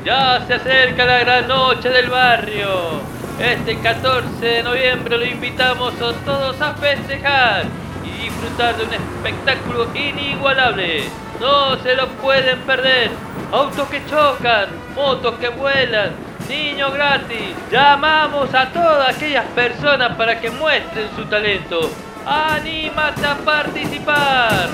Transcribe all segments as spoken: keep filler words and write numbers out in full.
Ya se acerca la gran noche del barrio. Este catorce de noviembre lo invitamos a todos a festejar y disfrutar de un espectáculo inigualable. No se lo pueden perder. Autos que chocan, motos que vuelan, niños gratis. Llamamos a todas aquellas personas para que muestren su talento. ¡Anímate a participar!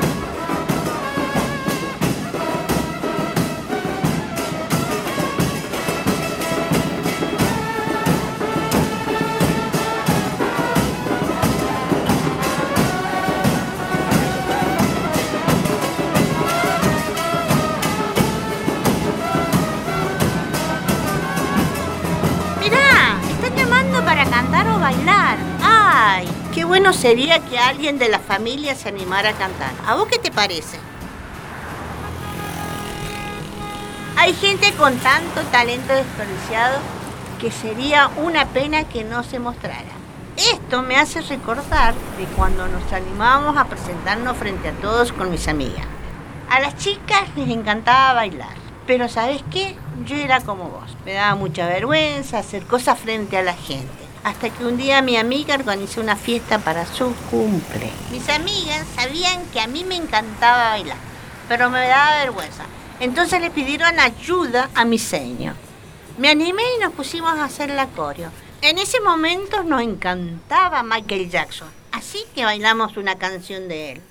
Para cantar o bailar. ¡Ay! Qué bueno sería que alguien de la familia se animara a cantar. ¿A vos qué te parece? Hay gente con tanto talento desperdiciado que sería una pena que no se mostrara. Esto me hace recordar de cuando nos animábamos a presentarnos frente a todos con mis amigas. A las chicas les encantaba bailar. Pero ¿sabés qué? Yo era como vos. Me daba mucha vergüenza hacer cosas frente a la gente. Hasta que un día mi amiga organizó una fiesta para su cumple. Mis amigas sabían que a mí me encantaba bailar, pero me daba vergüenza. Entonces le pidieron ayuda a mi señor. Me animé y nos pusimos a hacer la coreo. En ese momento nos encantaba Michael Jackson, así que bailamos una canción de él.